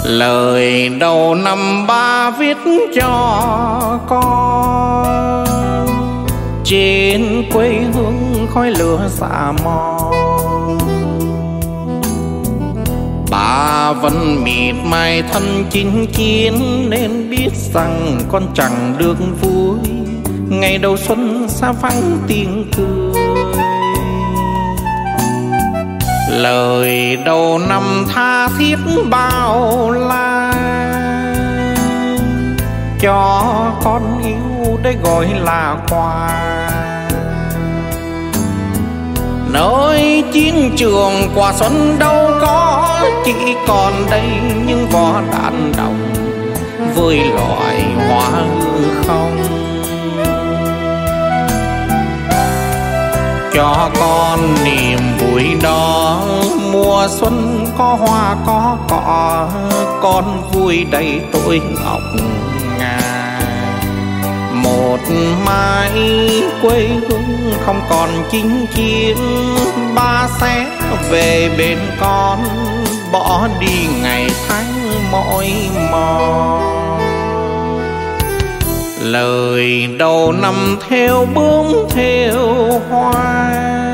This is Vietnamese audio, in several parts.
Lời đầu năm ba viết cho con, trên quê hương khói lửa dạ mòn. Bà vẫn mịt mai thân chinh chiến, nên biết rằng con chẳng được vui ngày đầu xuân xa vắng tiếng cười. Lời đầu năm tha thiết bao la, cho con yêu đây gọi là quà. Nơi chiến trường quả xuân đâu có, chỉ còn đây những vỏ đạn đồng với loài hoa hư không. Cho con niềm vui đó, mùa xuân có hoa có cỏ, con vui đầy tuổi ngọc ngà. Một mai quê hương không còn chinh chiến, ba sẽ về bên con, bỏ đi ngày tháng mỏi mòn. Lời đầu năm theo bướm theo hoa,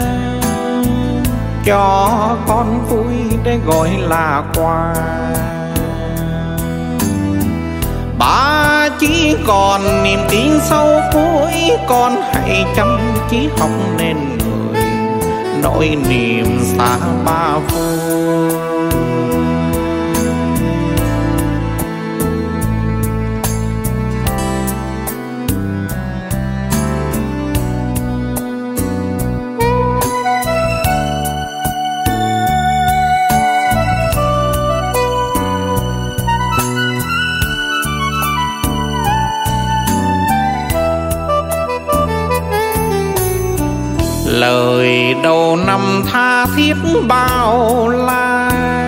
cho con vui để gọi là quà. Ba chỉ còn niềm tin sâu cuối, con hãy chăm chỉ học nên người, nỗi niềm xa ba vui. Lời đầu năm tha thiết bao la,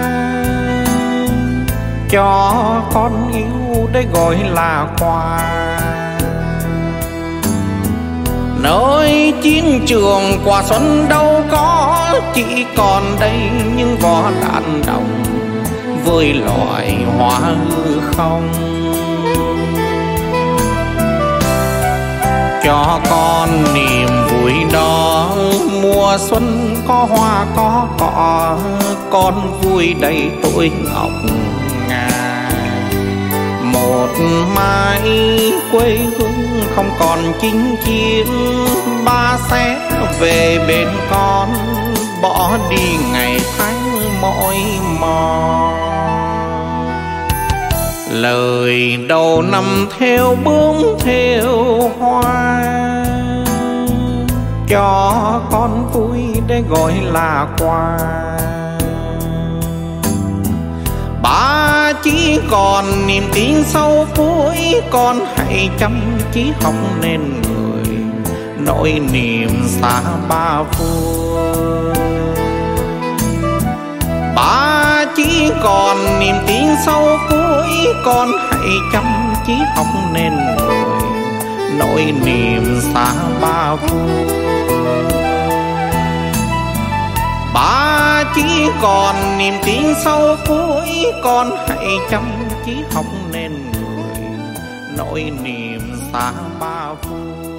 cho con yêu đây gọi là quà. Nơi chiến trường quả xuân đâu có, chỉ còn đây những vỏ đạn đồng với loài hoa hư không. Cho con niềm vui đó, mùa xuân có hoa có cỏ, con vui đầy tuổi ngọc ngà. Một mai quê hương không còn chinh chiến, ba sẽ về bên con, bỏ đi ngày tháng mỏi mòn. Lời đầu năm theo bướm theo hoa, cho con vui để gọi là quà. Ba chỉ còn niềm tin sâu cuối, con hãy chăm chỉ học nên người, nỗi niềm xa ba vui. Ba chỉ còn niềm tin sâu cuối, con hãy chăm chỉ học nên người, nỗi niềm xa ba vui. Ba chỉ còn niềm tin sâu cuối, con hãy chăm chỉ học nên người, nỗi niềm xa ba vui.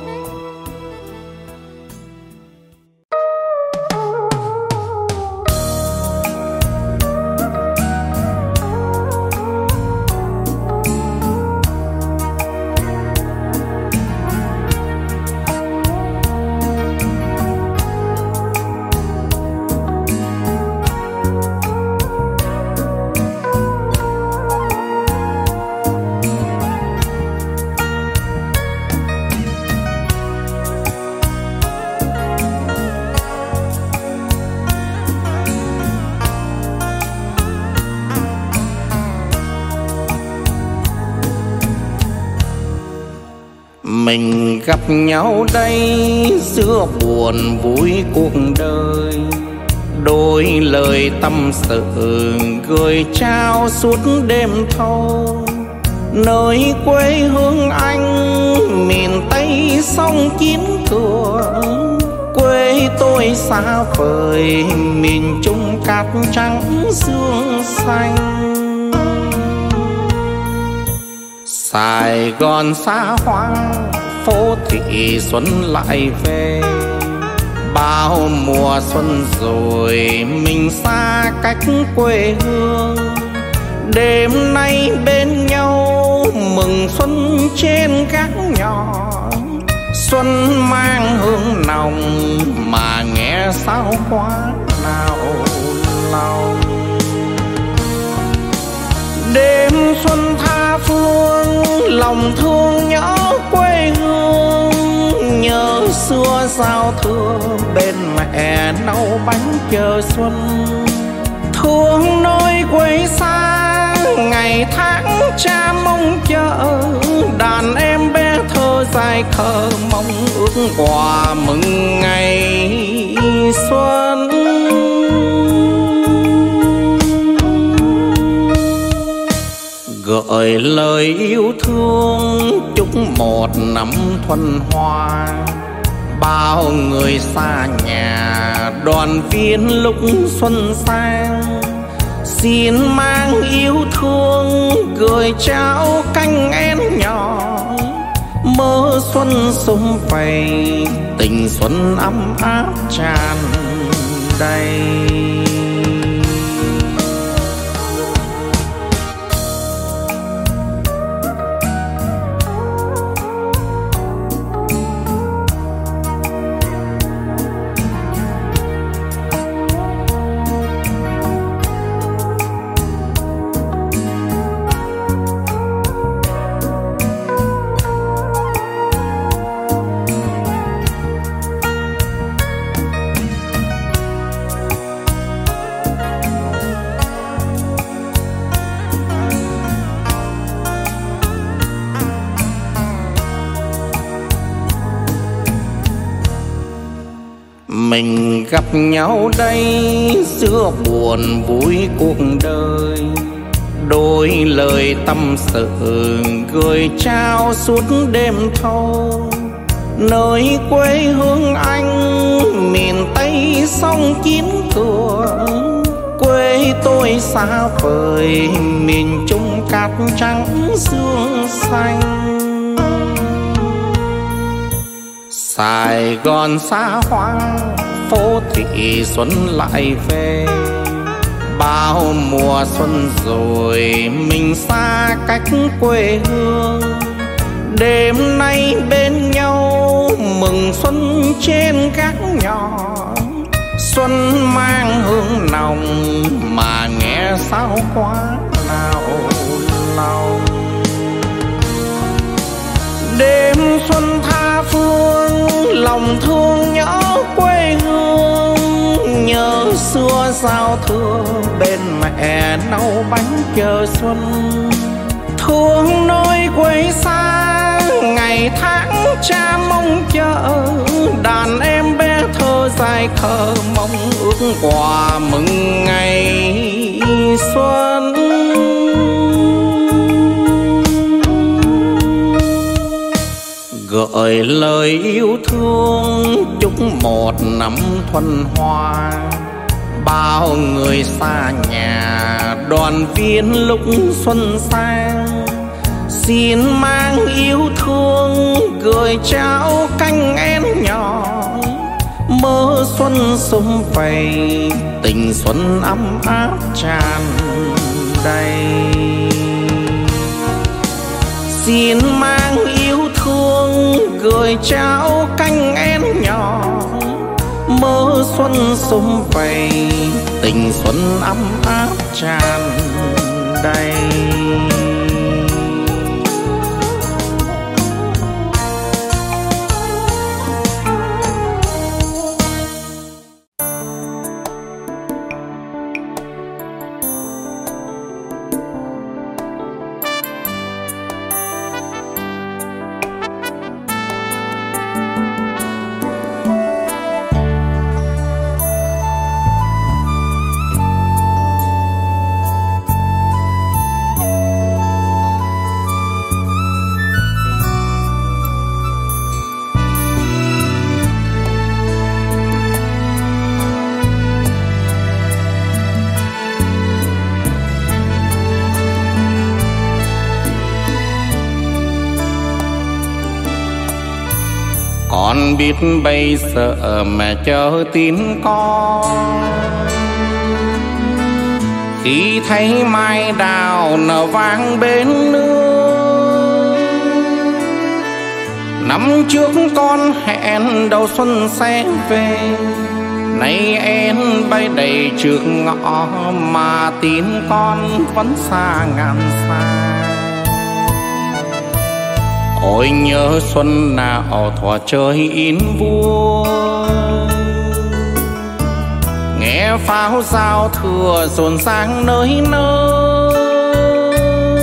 Mình gặp nhau đây giữa buồn vui cuộc đời, đôi lời tâm sự gửi trao suốt đêm thâu. Nơi quê hương anh miền Tây sông Chiến Thượng, quê tôi xa vời miền Trung cát trắng sương xanh. Sài Gòn xa hoa phố thị xuân lại về, bao mùa xuân rồi mình xa cách quê hương. Đêm nay bên nhau mừng xuân trên gác nhỏ, xuân mang hương nồng mà nghe sao quá nào lòng. Đêm xuân tha phương lòng thương nhớ quê hương, nhớ xưa giao thừa bên mẹ nấu bánh chờ xuân. Thương nơi quê xa ngày tháng cha mong chờ, đàn em bé thơ dài khờ mong ước quà mừng ngày xuân. Gợi lời yêu thương chúc một năm thuần hoa, bao người xa nhà đoàn viên lúc xuân sang. Xin mang yêu thương gửi trao canh én nhỏ, mơ xuân sum vầy tình xuân ấm áp tràn đầy. Mình gặp nhau đây giữa buồn vui cuộc đời, đôi lời tâm sự gửi trao suốt đêm thâu. Nơi quê hương anh miền Tây sông Chín Cửa, quê tôi xa vời miền Trung cát trắng sương xanh. Sài Gòn xa hoa phố thị xuân lại về, bao mùa xuân rồi mình xa cách quê hương. Đêm nay bên nhau mừng xuân trên gác nhỏ, xuân mang hương nồng mà nghe sao quá nào lòng. Đêm xuân tha phương lòng thương nhớ quê hương, nhớ xưa giao thừa bên mẹ nấu bánh chờ xuân. Thương nơi quê xa ngày tháng cha mong chờ, đàn em bé thơ dài khờ mong ước quà mừng ngày xuân. Gợi lời yêu thương chúc một năm thuần hoa, bao người xa nhà đoàn viên lúc xuân sang. Xin mang yêu thương gửi trao canh én nhỏ, mơ xuân sum vầy tình xuân ấm áp tràn đầy. Xin mang yêu thương gửi trao canh én nhỏ, mơ xuân sum vầy tình xuân ấm áp tràn đầy. Con biết bây giờ mẹ chờ tin con, khi thấy mai đào nở vang bên nước. Năm trước con hẹn đầu xuân sẽ về, nay em bay đầy trước ngõ mà tin con vẫn xa ngàn xa. Ôi nhớ xuân nào thuở trời in vui, nghe pháo giao thừa rộn ràng nơi nơi.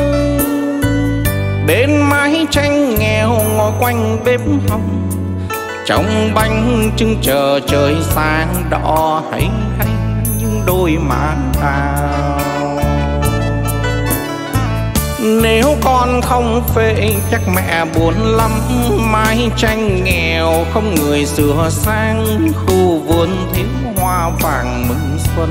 Bên mái tranh nghèo ngồi quanh bếp hồng, trong bánh trưng chờ trời sáng đỏ hay hay những đôi má đào. Nếu con không về chắc mẹ buồn lắm, mái tranh nghèo không người sửa sang, khu vườn thiếu hoa vàng mừng xuân.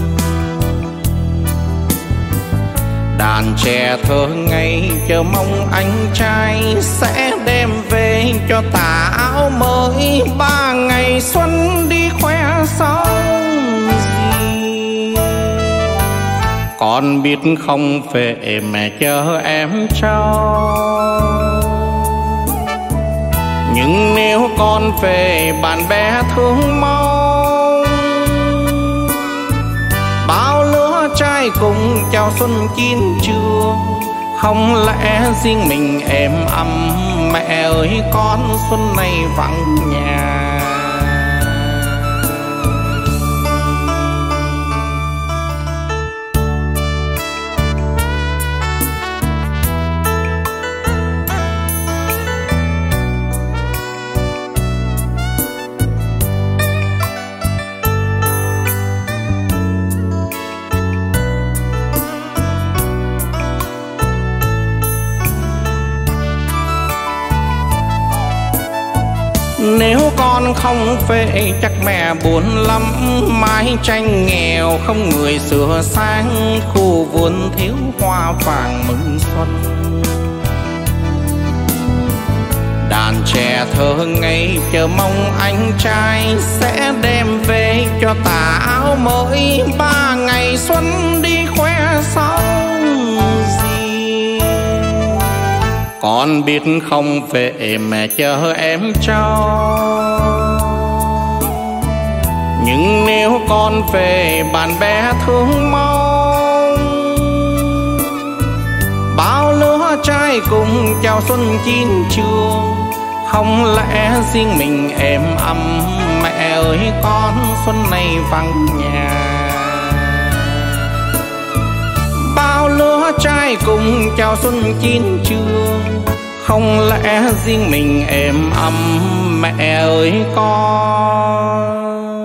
Đàn trẻ thơ ngây chờ mong anh trai sẽ đem về cho tà áo mới, 3 ngày xuân đi khoe xong gì. Con biết không về mẹ chờ em trao, nhưng nếu con về bạn bè thương mong. Bao lứa trai cùng chào xuân chín trường, không lẽ riêng mình em ấm. Mẹ ơi con xuân này vắng nhà. Nếu con không về chắc mẹ buồn lắm, mái tranh nghèo không người sửa sang, khu vườn thiếu hoa vàng mừng xuân. Đàn trẻ thơ ngây chờ mong anh trai sẽ đem về cho tà áo mới, 3 ngày xuân đi khoe xong gì. Con biết không về mẹ chờ em trao, nhưng nếu con về bạn bè thương mong. Bao lứa trai cùng chào xuân chín trường, không lẽ riêng mình em ấm. Mẹ ơi con xuân này vắng nhà. Bao lứa trai cùng chào xuân chín trường, không lẽ riêng mình em ấm. Mẹ ơi con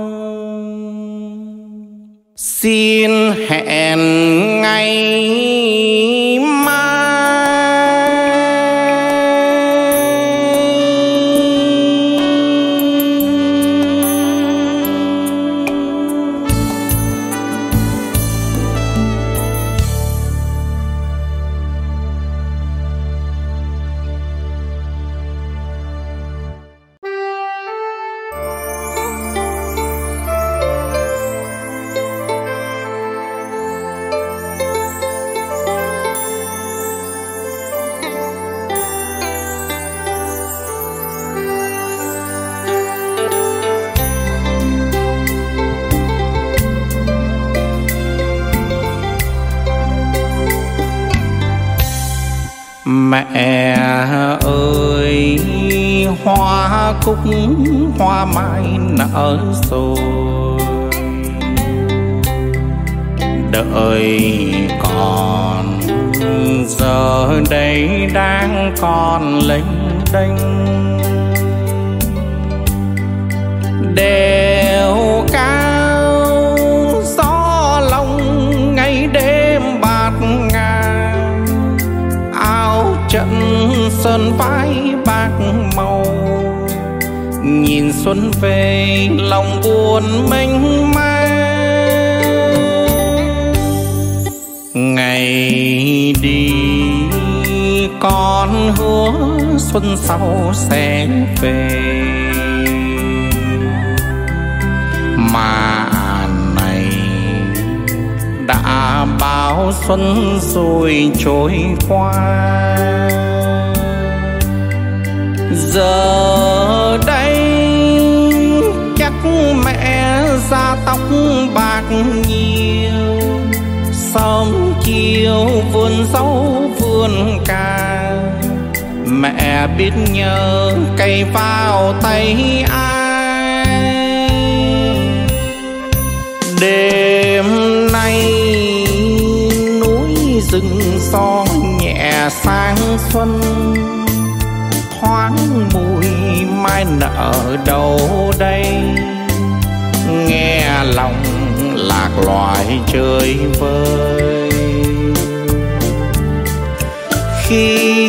xin hẹn ngày mai. Mẹ ơi hoa cúc hoa mai nở rồi, đợi còn giờ đây đang còn lênh đênh. Đèo cao gió lòng ngày đêm bạt ngàn, áo trận sơn vái bạc màu. Nhìn xuân về lòng buồn mênh mang, ngày đi con hứa xuân sau sẽ về. mà này đã bao xuân rồi trôi qua. Giờ đây chắc mẹ da tóc bạc nhiều, sớm chiều vườn dâu vườn cà, mẹ biết nhớ cây vào tay ai. Đêm nay núi rừng son nhẹ sang xuân, thoáng mùi mai nở đâu đây, nghe lòng lạc loài chơi vơi. Khi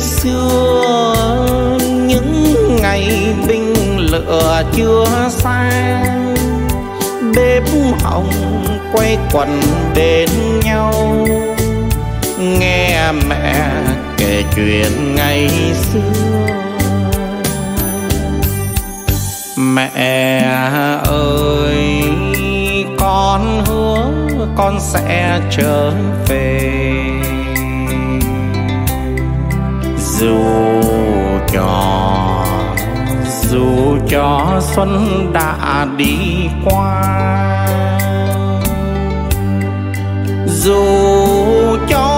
xưa những ngày binh lửa chưa sang, bếp hồng quay quần bên nhau, nghe mẹ kể chuyện ngày xưa. Mẹ ơi con hứa con sẽ trở về, dù cho xuân đã đi qua, dù cho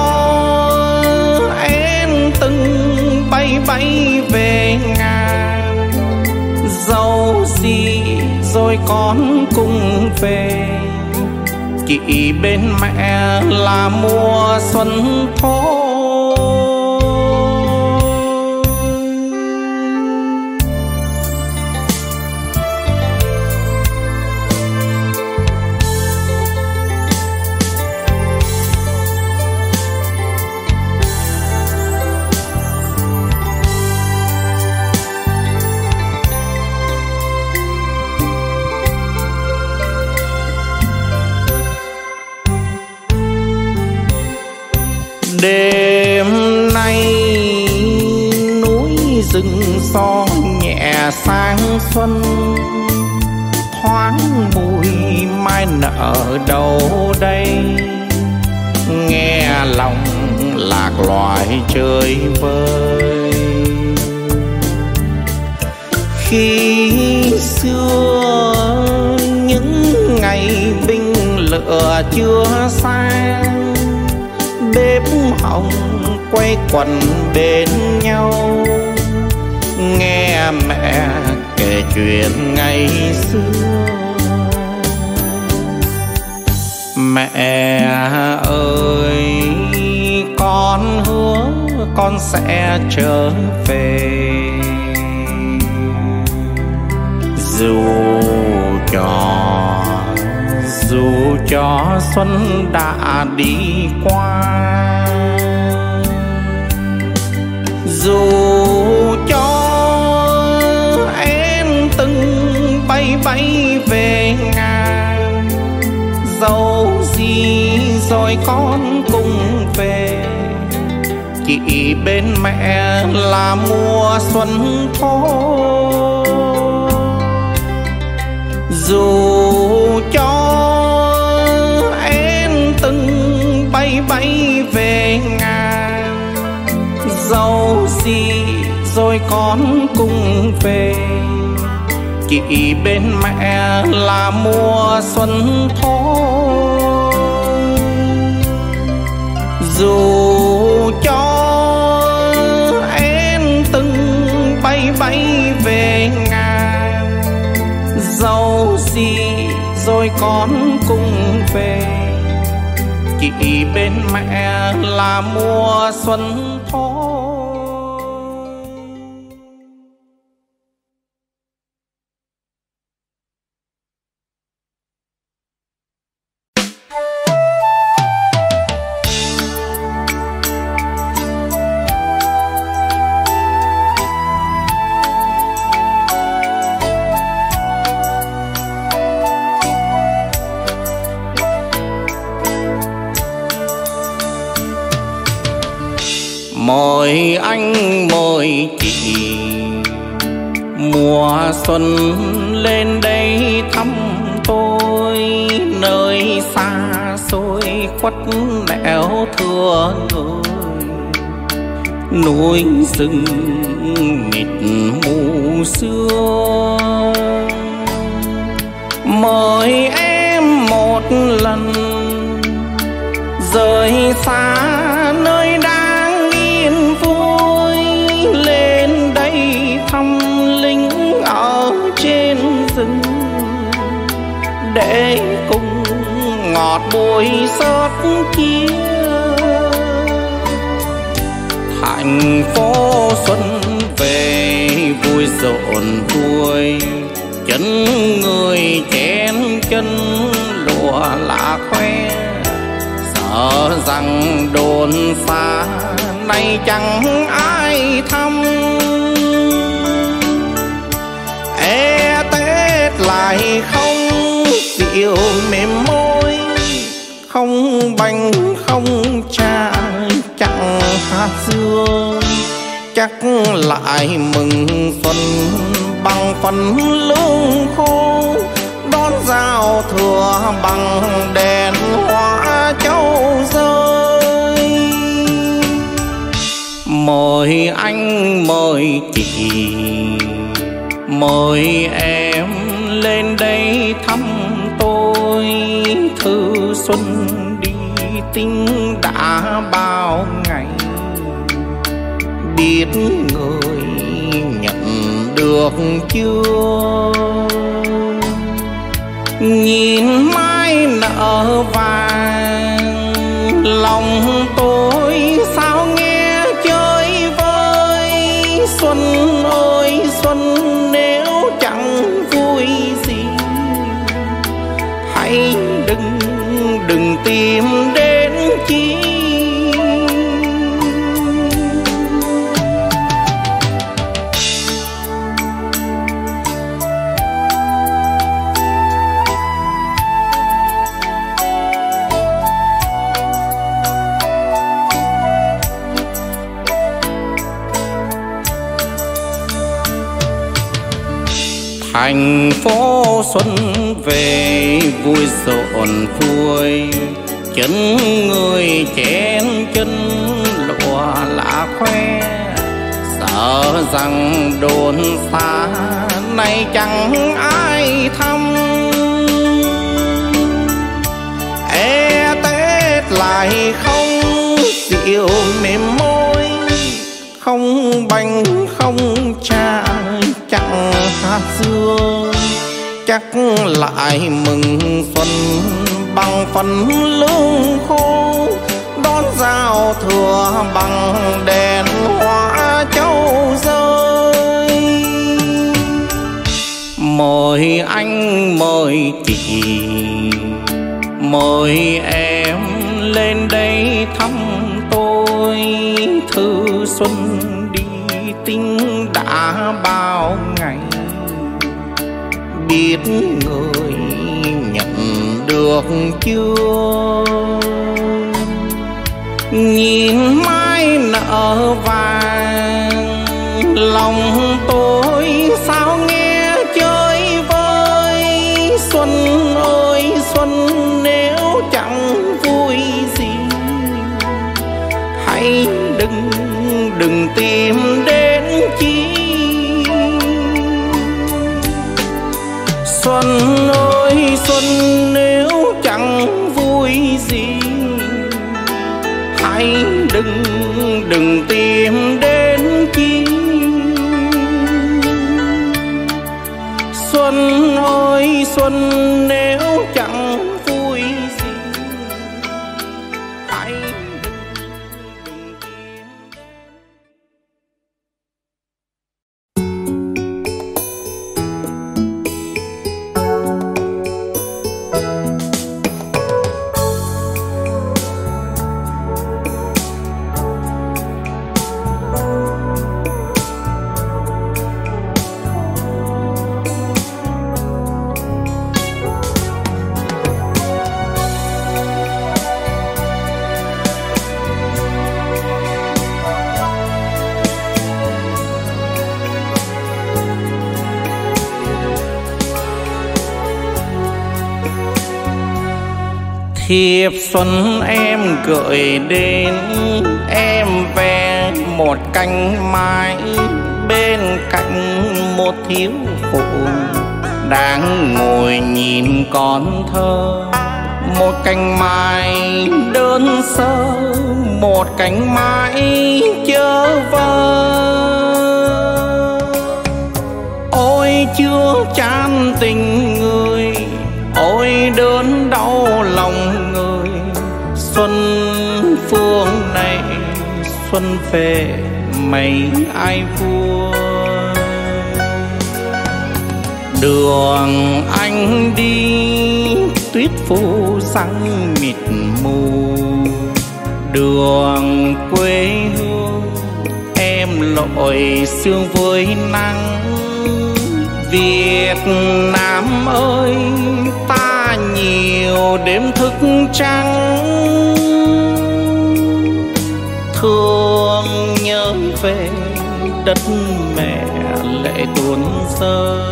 em từng bay bay về ngàn, dẫu gì rồi con cùng về, chỉ bên mẹ là mùa xuân thôi. Đêm nay núi rừng son nhẹ sang xuân, thoáng mùi mai nở đâu đây, nghe lòng lạc loài chơi vơi. Khi xưa những ngày binh lửa chưa sang, bếp hồng quay quần bên nhau, nghe mẹ kể chuyện ngày xưa. Mẹ ơi con hứa con sẽ trở về, dù cho xuân đã đi qua, dù cho em từng bay bay về ngàn, dẫu gì rồi con cùng về, chỉ bên mẹ là mùa xuân thôi. Dù cho em từng bay bay về ngàn, dẫu gì rồi con cùng về, chỉ bên mẹ là mùa xuân thôi. Dù cho em từng bay bay về ngàn, dẫu gì rồi con cùng về, chỉ bên mẹ là mùa xuân thôi. Mời anh mời chị, mùa xuân lên đây thăm tôi nơi xa xôi khuất nẻo thưa người, núi rừng mịt mù sương. Mời em một lần rời xa nơi đang yên vui, lên đây thăm lính ở trên rừng để cùng ngọt bùi sớt chia. Thành phố xuân về vui rộn vui, chân người chén chân lụa lá khoe. Sợ rằng đồn xa nay chẳng ai thăm, e Tết lại không rượu mềm môi, không bánh không trà chẳng hạt dưa. Chắc lại mừng xuân bằng phần lương khô, đón giao thừa bằng đèn hoa châu rơi. Mời anh mời chị mời em lên đây thăm tôi, thư xuân đi tính đã bao ngày, biết người nhận được chưa. Nhìn mai nở vàng lòng tôi sao nghe chơi vơi. Xuân ơi xuân nếu chẳng vui gì, hãy đừng tìm đến chi. Thành phố xuân về vui rộn vui, chân người chén chân lụa lá khoe. Sợ rằng đồn xa nay chẳng ai thăm, e Tết lại không rượu mềm môi, không bánh không trà chẳng hạt dưa. Chắc lại mừng xuân bằng phần lương khô, đón giao thừa bằng đèn hoa châu rơi. Mời anh mời chị mời em lên đây thăm tôi, thư xuân đi tính đã bao ngày, biết người nhận được chưa. Nhìn mai nở vàng lòng tôi sao nghe chơi vơi. Xuân ơi xuân nếu chẳng vui gì, hãy đừng tìm đến chi. Xuân ơi xuân nếu chẳng vui gì, hãy đừng tìm đến chi. Xuân ơi xuân nếu chẳng vui gì, hãy đừng tìm. Thiệp xuân em gửi đến em về một cành mai, bên cạnh một thiếu phụ đang ngồi nhìn con thơ. Một cành mai đơn sơ, một cành mai chớ vơ. Ôi chưa chan tình người, ôi đớn đau lòng người. Xuân phương này xuân về mấy ai vui. Đường anh đi tuyết phủ răng mịt mù, đường quê hương em lội sương với nắng. Việt Nam ơi ta nhiều đêm thức trắng, thương nhớ về đất mẹ lệ tuôn rơi.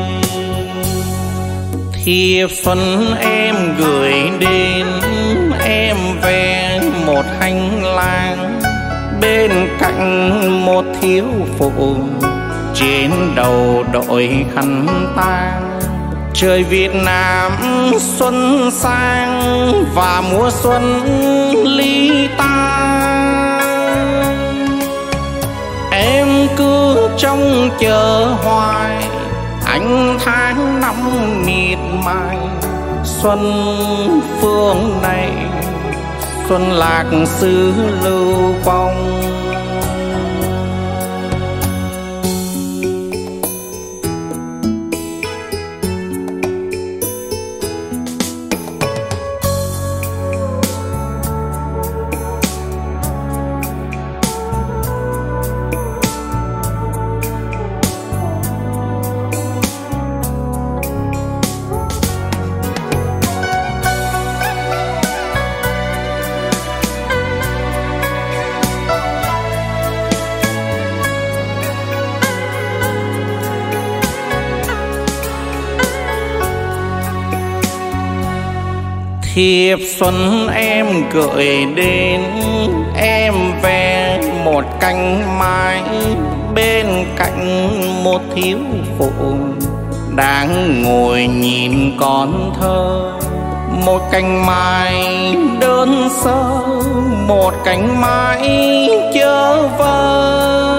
Thiệp xuân em gửi đến em về một hành lang, bên cạnh một thiếu phụ trên đầu đội khăn tang. Trời Việt Nam xuân sang và mùa xuân ly tan. Em cứ trông chờ hoài ánh tháng năm miệt mài. Xuân phương này xuân lạc xứ lưu vong. Thiệp xuân em gửi đến em về một cành mai, bên cạnh một thiếu phụ đang ngồi nhìn con thơ. Một cành mai đơn sơ, một cành mai chớ vơ.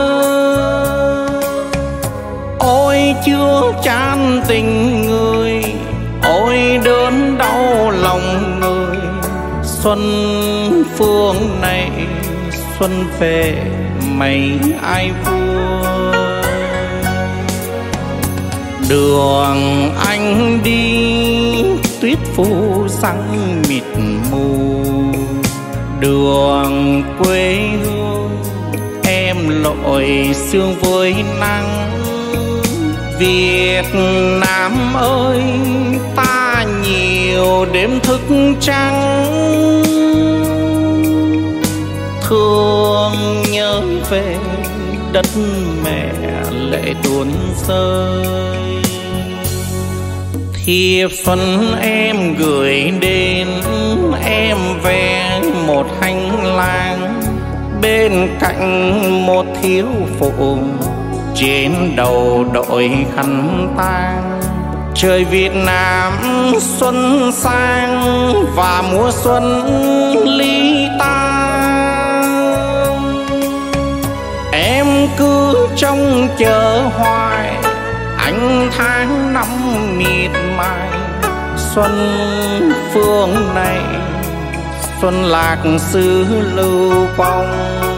Ôi chưa chan tình người, ôi đớn đau lòng người. Xuân phương này xuân về mấy ai vui. Đường anh đi tuyết phủ răng mịt mù, đường quê hương em lội sương với nắng. Việt Nam ơi ta nhiều đêm thức trắng, thương nhớ về đất mẹ lệ tuôn rơi. Thiệp xuân em gửi đến em về một hành lang, bên cạnh một thiếu phụ trên đầu đội khăn tang. Trời Việt Nam xuân sang và mùa xuân ly tan. Em cứ trông chờ hoài ánh tháng năm miệt mài. Xuân phương này xuân lạc xứ lưu vong.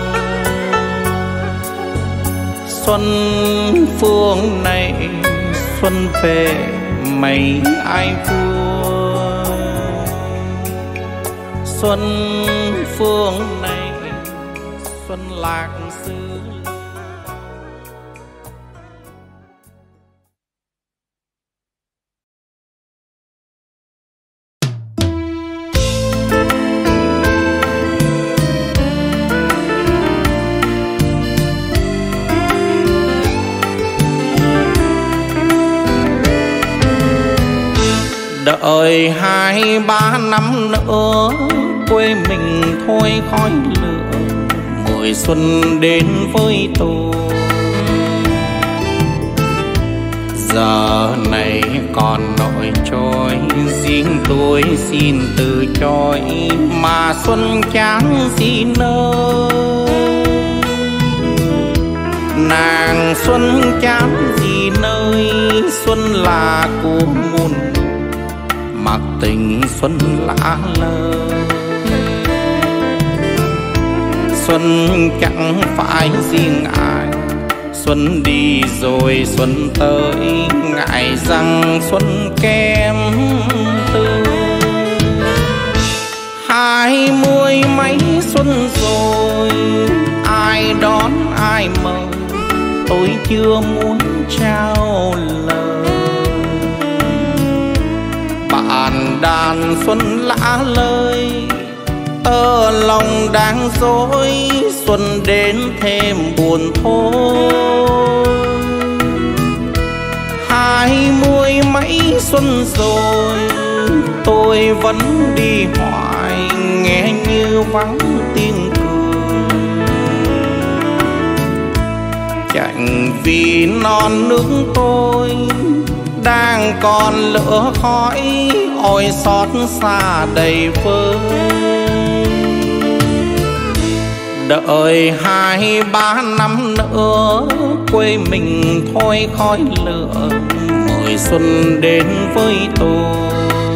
Xuân phương này xuân về mấy ai vui. Xuân phương này xuân lạc xứ. Đợi 2-3 năm nữa quê mình thôi khói lửa, mùa xuân đến với tôi. Giờ này còn nỗi trôi, riêng tôi xin từ chối, mà xuân chẳng gì nơi. Nàng xuân chẳng gì nơi, xuân là của muôn mặc tình xuân lạ lơi. Xuân chẳng phải riêng ai, xuân đi rồi xuân tới, ngại rằng xuân kém tươi. 20 mấy xuân rồi, ai đón ai mời, tôi chưa muốn trao lời. Bạn đàn xuân lã lơi, tơ lòng đang dối, xuân đến thêm buồn thôi. 20 mấy xuân rồi, tôi vẫn đi hoài, nghe như vắng tiếng cười. Chẳng vì non nước tôi đang còn lửa khói, ôi xót xa đầy vơi. Đợi 2-3 năm nữa quê mình thôi khói lửa, mùa xuân đến với tôi.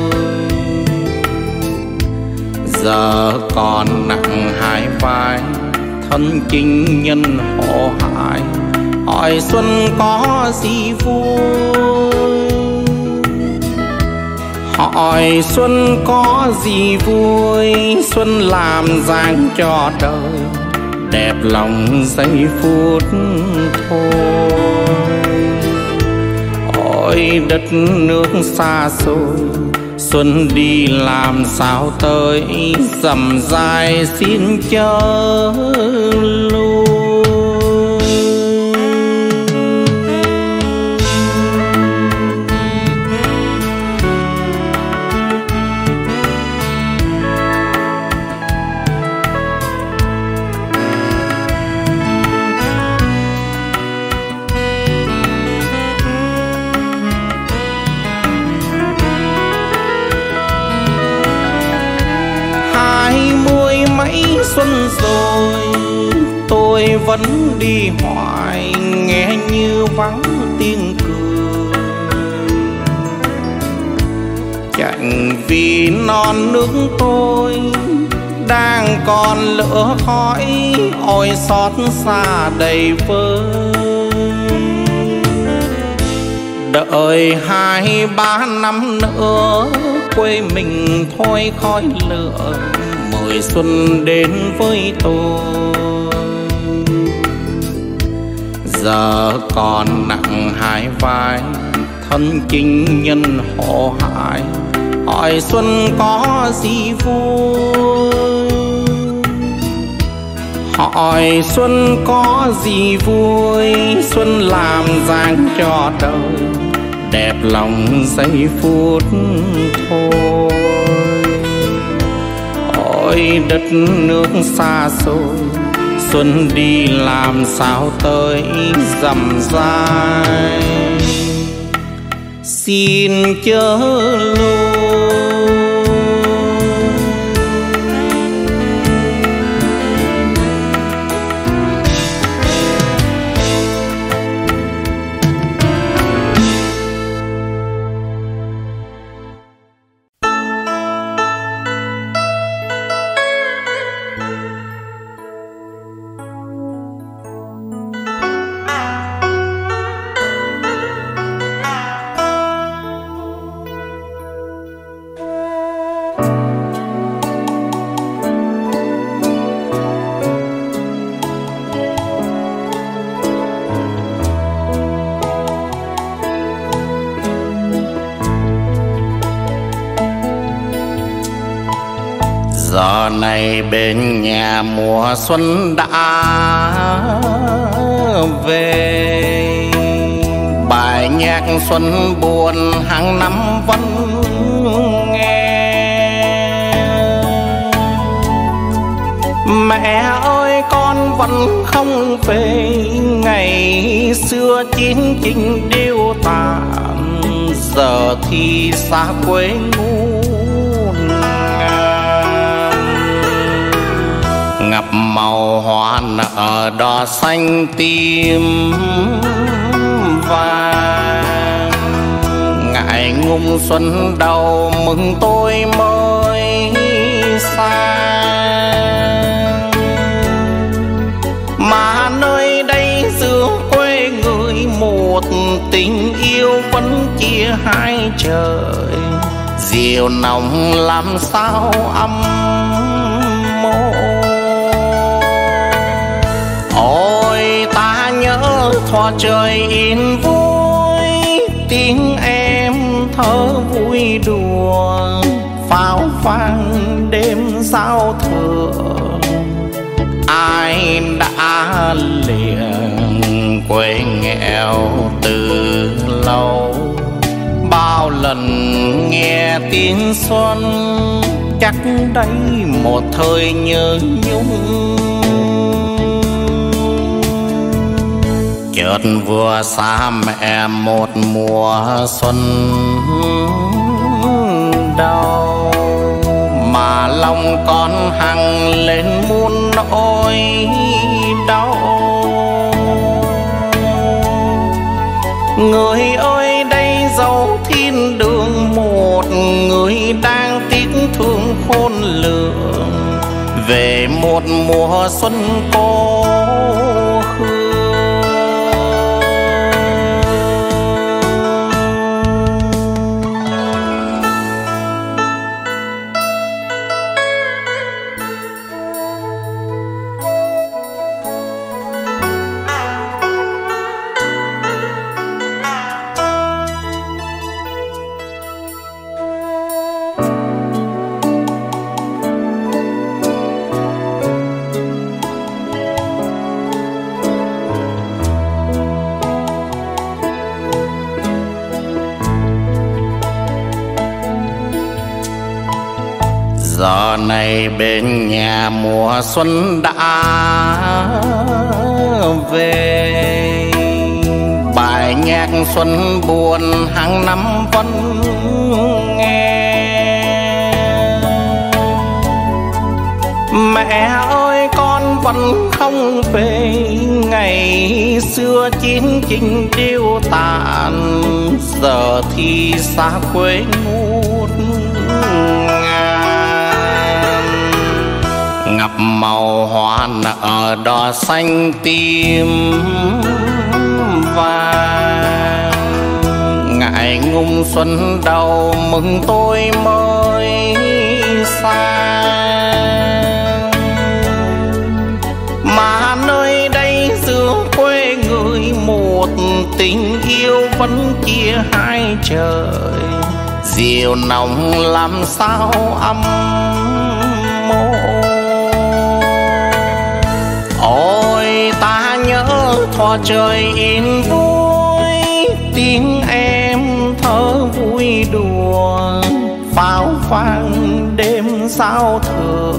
Giờ còn nặng 2 vai, thân chinh nhân hộ hại, hỏi xuân có gì vui. Hỏi xuân có gì vui, xuân làm dáng cho đời, đẹp lòng giây phút thôi. Ôi đất nước xa xôi, xuân đi làm sao tới, dầm dài xin chớ lui. Xuân rồi tôi vẫn đi hoài, nghe như vắng tiếng cười. Chẳng vì non nước tôi đang còn lửa khói, ôi xót xa đầy vơi. Đợi 2-3 năm nữa quê mình thôi khói lửa, mùa xuân đến với tôi. Giờ còn nặng 2 vai, thân chinh nhân hộ hại, hỏi xuân có gì vui. Hỏi xuân có gì vui, xuân làm dáng cho đời, đẹp lòng giây phút thôi. Ôi đất nước xa xôi, xuân đi làm sao tới, dầm dài xin chớ lui. Giờ này bên nhà mùa xuân đã về, bài nhạc xuân buồn hàng năm vẫn Mẹ ơi con vẫn không về, ngày xưa chiến chinh điêu tàn, giờ thì xa quê ngút ngàn. Ngập màu hoa nở đỏ xanh tím vàng, ngại ngùng xuân đầu mừng tôi mới sang. Mà nơi đây giữa quê người một tình yêu vẫn chia hai trời, diều nồng làm sao âm mộ. Ôi ta nhớ thuở trời yên vui, tiếng em thở vui đùa, pháo vang đêm giao thừa. Ai đã lìa quê nghèo từ lâu, bao lần nghe tiếng xuân, chắc đây một thời nhớ nhung. Chợt vừa xa mẹ một mùa xuân đau, mà lòng con hằng lên muôn nỗi đau. Người ơi đây dấu thiên đường một người đang tiếc thương khôn lường, về một mùa xuân cô hương. Giờ này bên nhà mùa xuân đã về, bài nhạc xuân buồn hàng năm vẫn nghe. Mẹ ơi con vẫn không về, ngày xưa chiến chinh điêu tàn, giờ thì xa quê ngút ngàn. Ngập màu hoa nở đỏ xanh tím vàng, ngại ngùng xuân đầu mừng tôi mới sang. Mà nơi đây giữa quê người một tình yêu vẫn chia hai trời, diều nồng làm sao âm mộ. Ôi ta nhớ thuở trời yên vui, tiếng em thở vui đùa, pháo vang đêm giao thừa.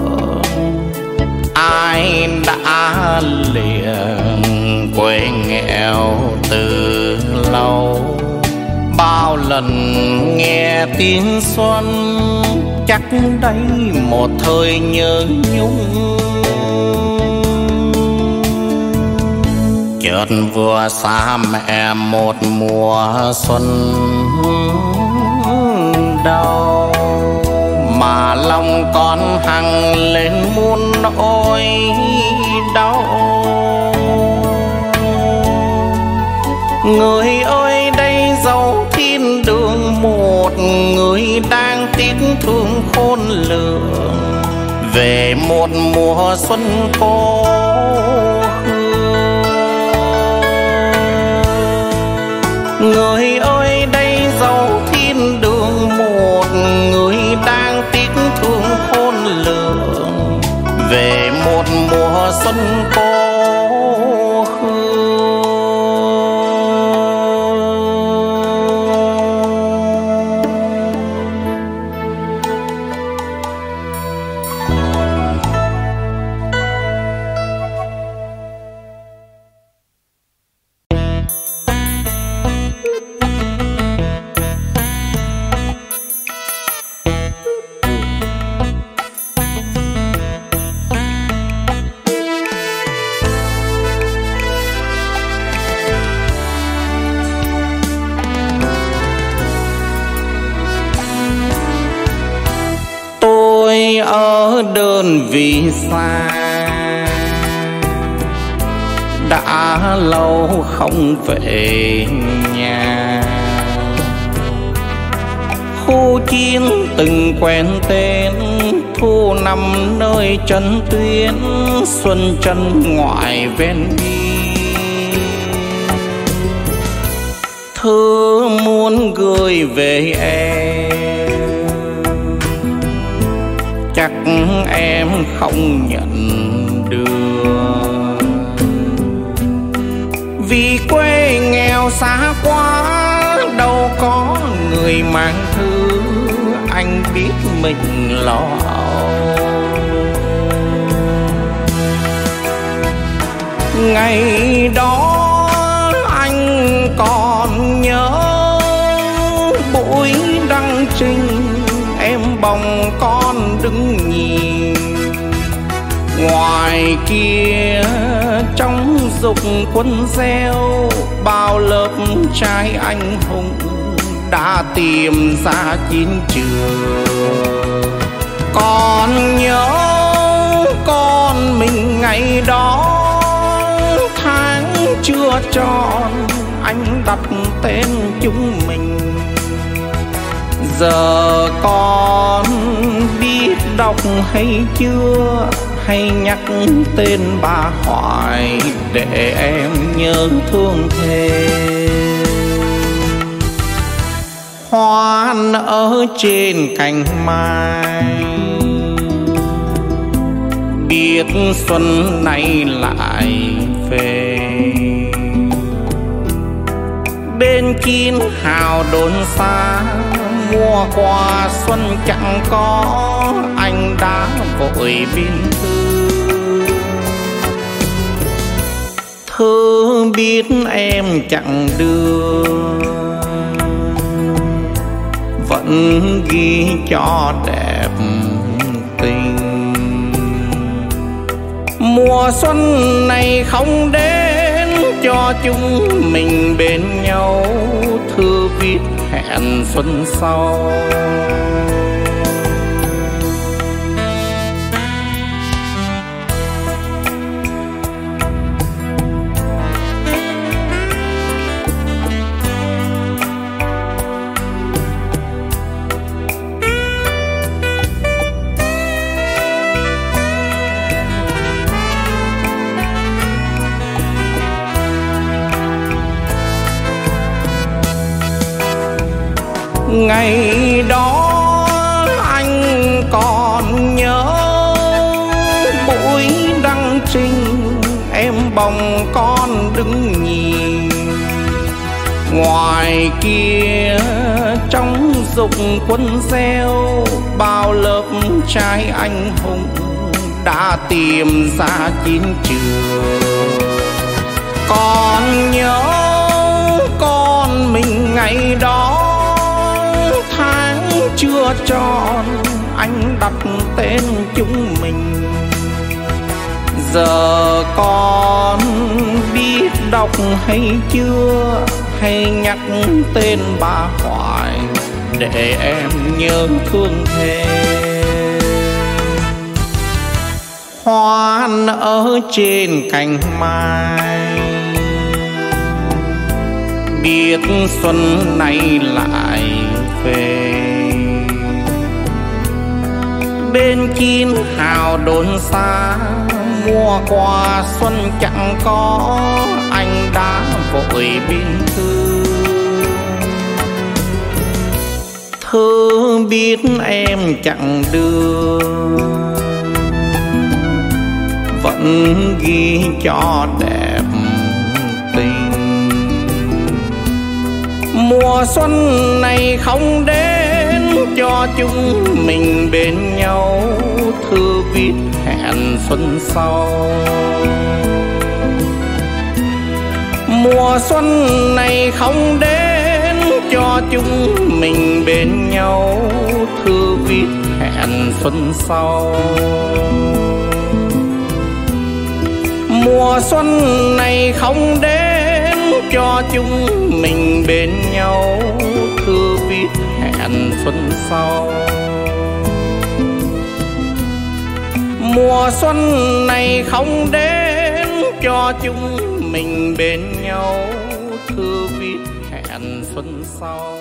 Ai đã lìa quê nghèo từ lâu, bao lần nghe tiếng xuân, chắc đây một thời nhớ nhung. Chợt vừa xa mẹ một mùa xuân đau, mà lòng con hằng lên muôn nỗi đau. Người ơi đây dấu thiên đường một người đang tiếc thương khôn lường, về một mùa xuân cô hương. Người ơi đây dấu thiên đường một người đang tiếc thương khôn lường, về một mùa xuân cô hương. đơn vì xa, đã lâu không về nhà. Khu chiến từng quen tên, thu nằm nơi chân tuyến, xuân chân ngoại ven biên. Thư muốn gửi về em, chắc em không nhận được, vì quê nghèo xa quá, đâu có người mang thư. Anh biết mình lo âu. Ngày đó anh còn nhớ, buổi đăng trình em bồng con đứng nhìn. Ngoài kia trong dục quân gieo, bao lớp trai anh hùng đã tìm ra chiến trường. Còn nhớ con mình ngày đó, tháng chưa tròn anh đặt tên chúng mình. Giờ con biết đọc hay chưa, hay nhắc tên bà hoài để em nhớ thương thêm. Hoa nở trên cành mai, biết xuân nay lại về. Bên kín hào đồn xa, mùa qua xuân chẳng có, anh đã vội biên thư. Thư biết em chẳng đưa, vẫn ghi cho đẹp tình. Mùa xuân này không đến cho chúng mình bên nhau, thư viết hẹn xuân sau. Ngày đó anh còn nhớ, buổi đăng trình em bồng con đứng nhìn. Ngoài kia trong dục quân gieo, bao lớp trai anh hùng đã tìm ra chiến trường. Còn nhớ con mình ngày đó, tháng chưa tròn anh đặt tên chúng mình. Giờ con biết đọc hay chưa, hay nhắc tên bà hoài để em nhớ thương thêm. Hoa nở trên cành mai, biết xuân nay lại về. Bên kín hào đồn xa, mùa qua xuân chẳng có, anh đã vội biên thư. Thư biết em chẳng đưa, vẫn ghi cho đẹp tình. Mùa xuân này không đến cho chúng mình bên nhau, thư viết hẹn xuân sau. Mùa xuân này không đến cho chúng mình bên nhau, thư viết hẹn xuân sau. Mùa xuân này không đến cho chúng mình bên nhau, thư viết hẹn xuân sau. Mùa xuân này không đến cho chúng mình bên nhau, thư viết hẹn xuân sau.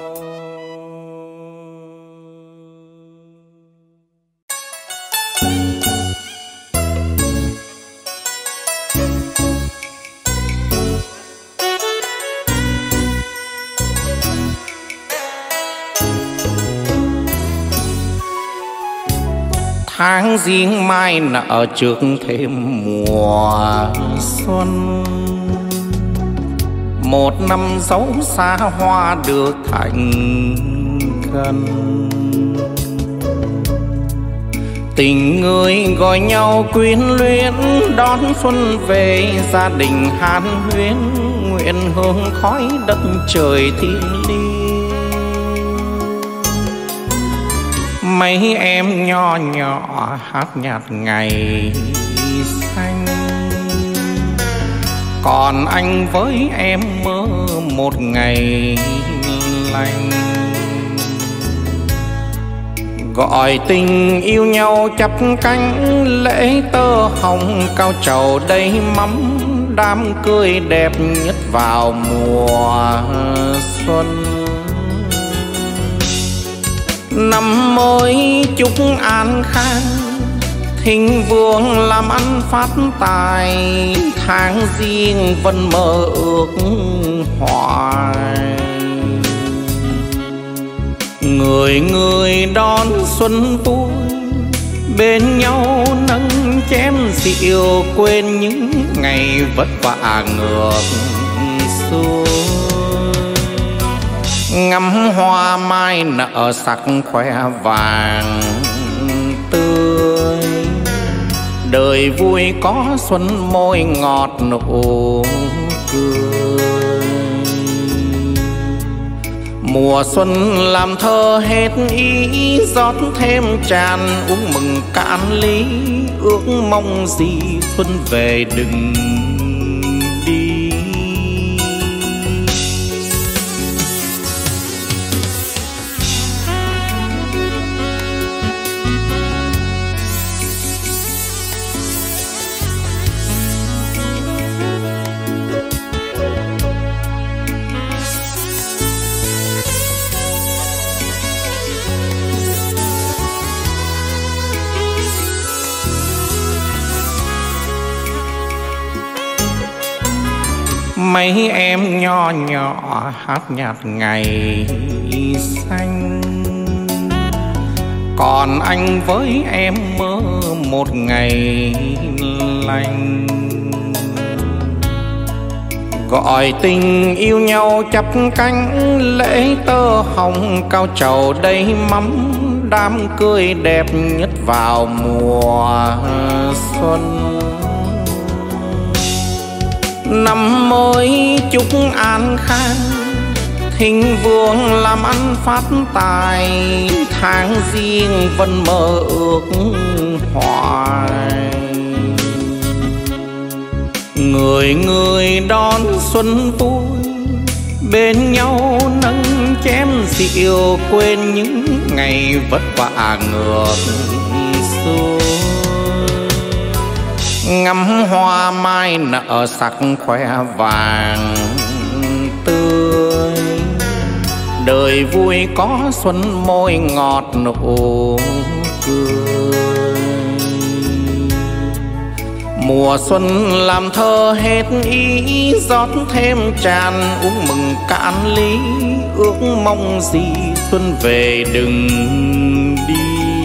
Tháng Giêng mai nợ trước thêm mùa xuân, một năm dấu xa hoa được thành gần. Tình người gọi nhau quyến luyến, đón xuân về gia đình hàn huyên, nguyện hương khói đất trời thiêng liêng. Mấy em nho nhỏ hát nhạt ngày xanh, còn anh với em mơ một ngày lành. Gọi tình yêu nhau chắp cánh, lễ tơ hồng cao trầu đầy mắm, đám cưới đẹp nhất vào mùa xuân. Năm mới chúc an khang, thịnh vượng làm ăn phát tài, tháng Giêng vẫn mơ ước hoài. Người người đón xuân vui, bên nhau nâng chén rượu, quên những ngày vất vả ngược xuôi. Ngắm hoa mai nở sắc khoe vàng tươi, đời vui có xuân môi ngọt nụ cười. Mùa xuân làm thơ hết ý, rót thêm tràn uống mừng cạn ly, ước mong gì xuân về đừng đi. Mấy em nho nhỏ hát nhạt ngày xanh, còn anh với em mơ một ngày lành. Gọi tình yêu nhau chắp cánh, lễ tơ hồng cao trầu đầy mắm, đám cưới đẹp nhất vào mùa xuân. Năm mới chúc an khang, thịnh vượng làm ăn phát tài, tháng Giêng vẫn mơ ước hoài. Người người đón xuân vui, bên nhau nâng chén rượu, quên những ngày vất vả ngược xuôi. Ngắm hoa mai nở sắc khoe vàng tươi, đời vui có xuân môi ngọt nụ cười. Mùa xuân làm thơ hết ý, rót thêm tràn uống mừng cạn ly, ước mong gì xuân về đừng đi.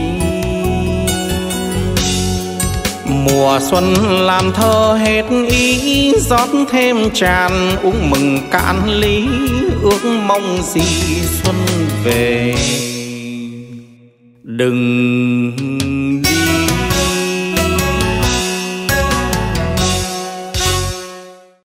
Mùa xuân làm thơ hết ý, rót thêm tràn uống mừng cạn ly, ước mong gì xuân về đừng